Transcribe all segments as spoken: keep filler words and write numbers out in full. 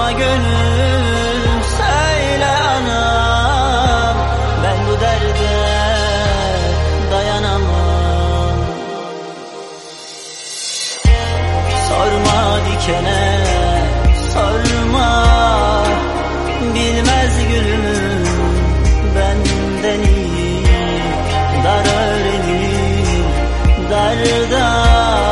Sorma gönül, söyle anam, ben bu derde dayanamam. Sorma dikene, sorma, bilmez gülüm benden iyi. Dar öğrenir, darda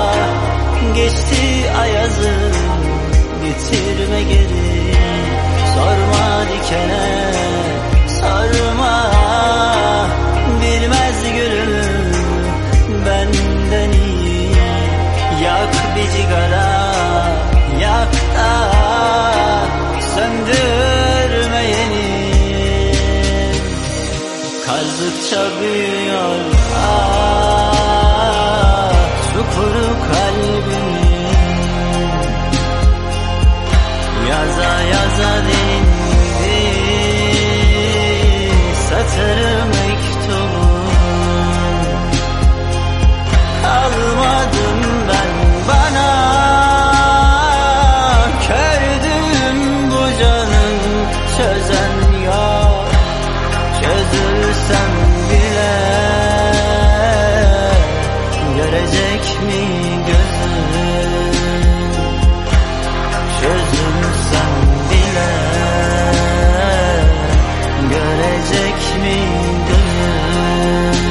geçti ayazı, getirme geri. Sorma dikene, sorma, bilmez gülüm benden iyi. Yak bir cigara, yak da söndürme yeni. Kazdıkça büyüyor ah, çukuru kalbimi. Yaza yaza delindi satır mektubum. Kalmadım ben bana, kördüm bu canım, çözen yok. Çözülsem bile görecek mi gözüm? Çözülsem bile görecek mi gözüm?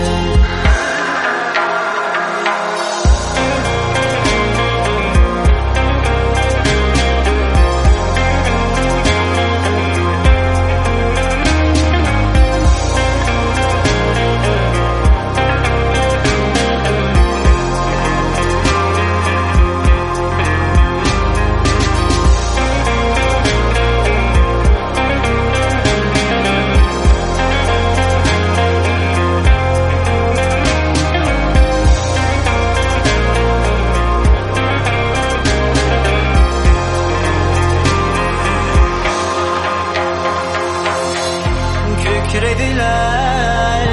Kükrediler,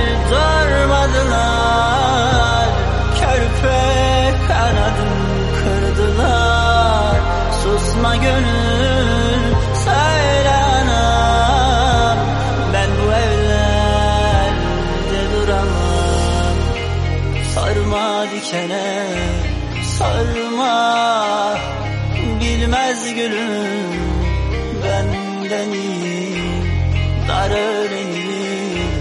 zormadılar, körpe kanadım kırdılar. Susma gönül, söyle anam, ben bu evlerde duramam. Sorma dikene, sorma, bilmez gülüm benden iyi. Dar öğrenir,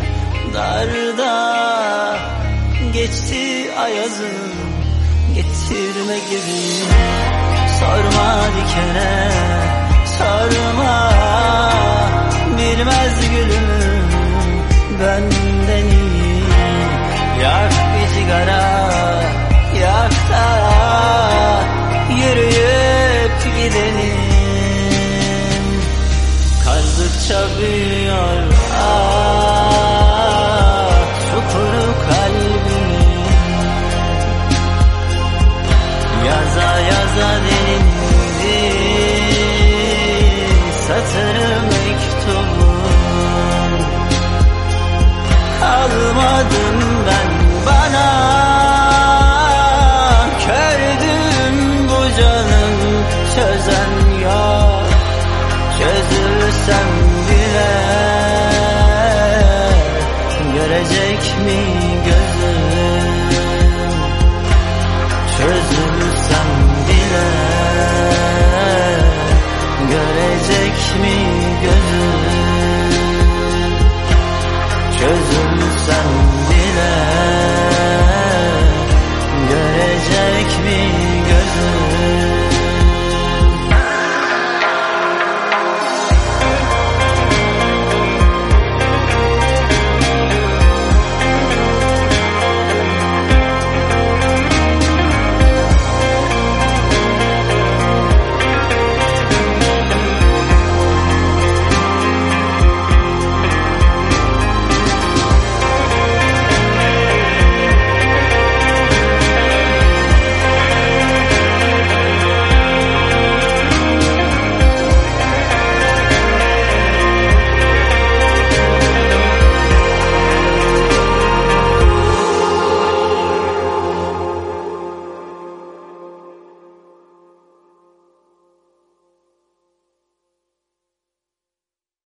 darda geçti ayazım, getirme geri. Sorma dikene, sorma, bilmez gülüm benden iyi. Yak bir sigara, yak da yürüyüp gidelim. Kazdıkça büyür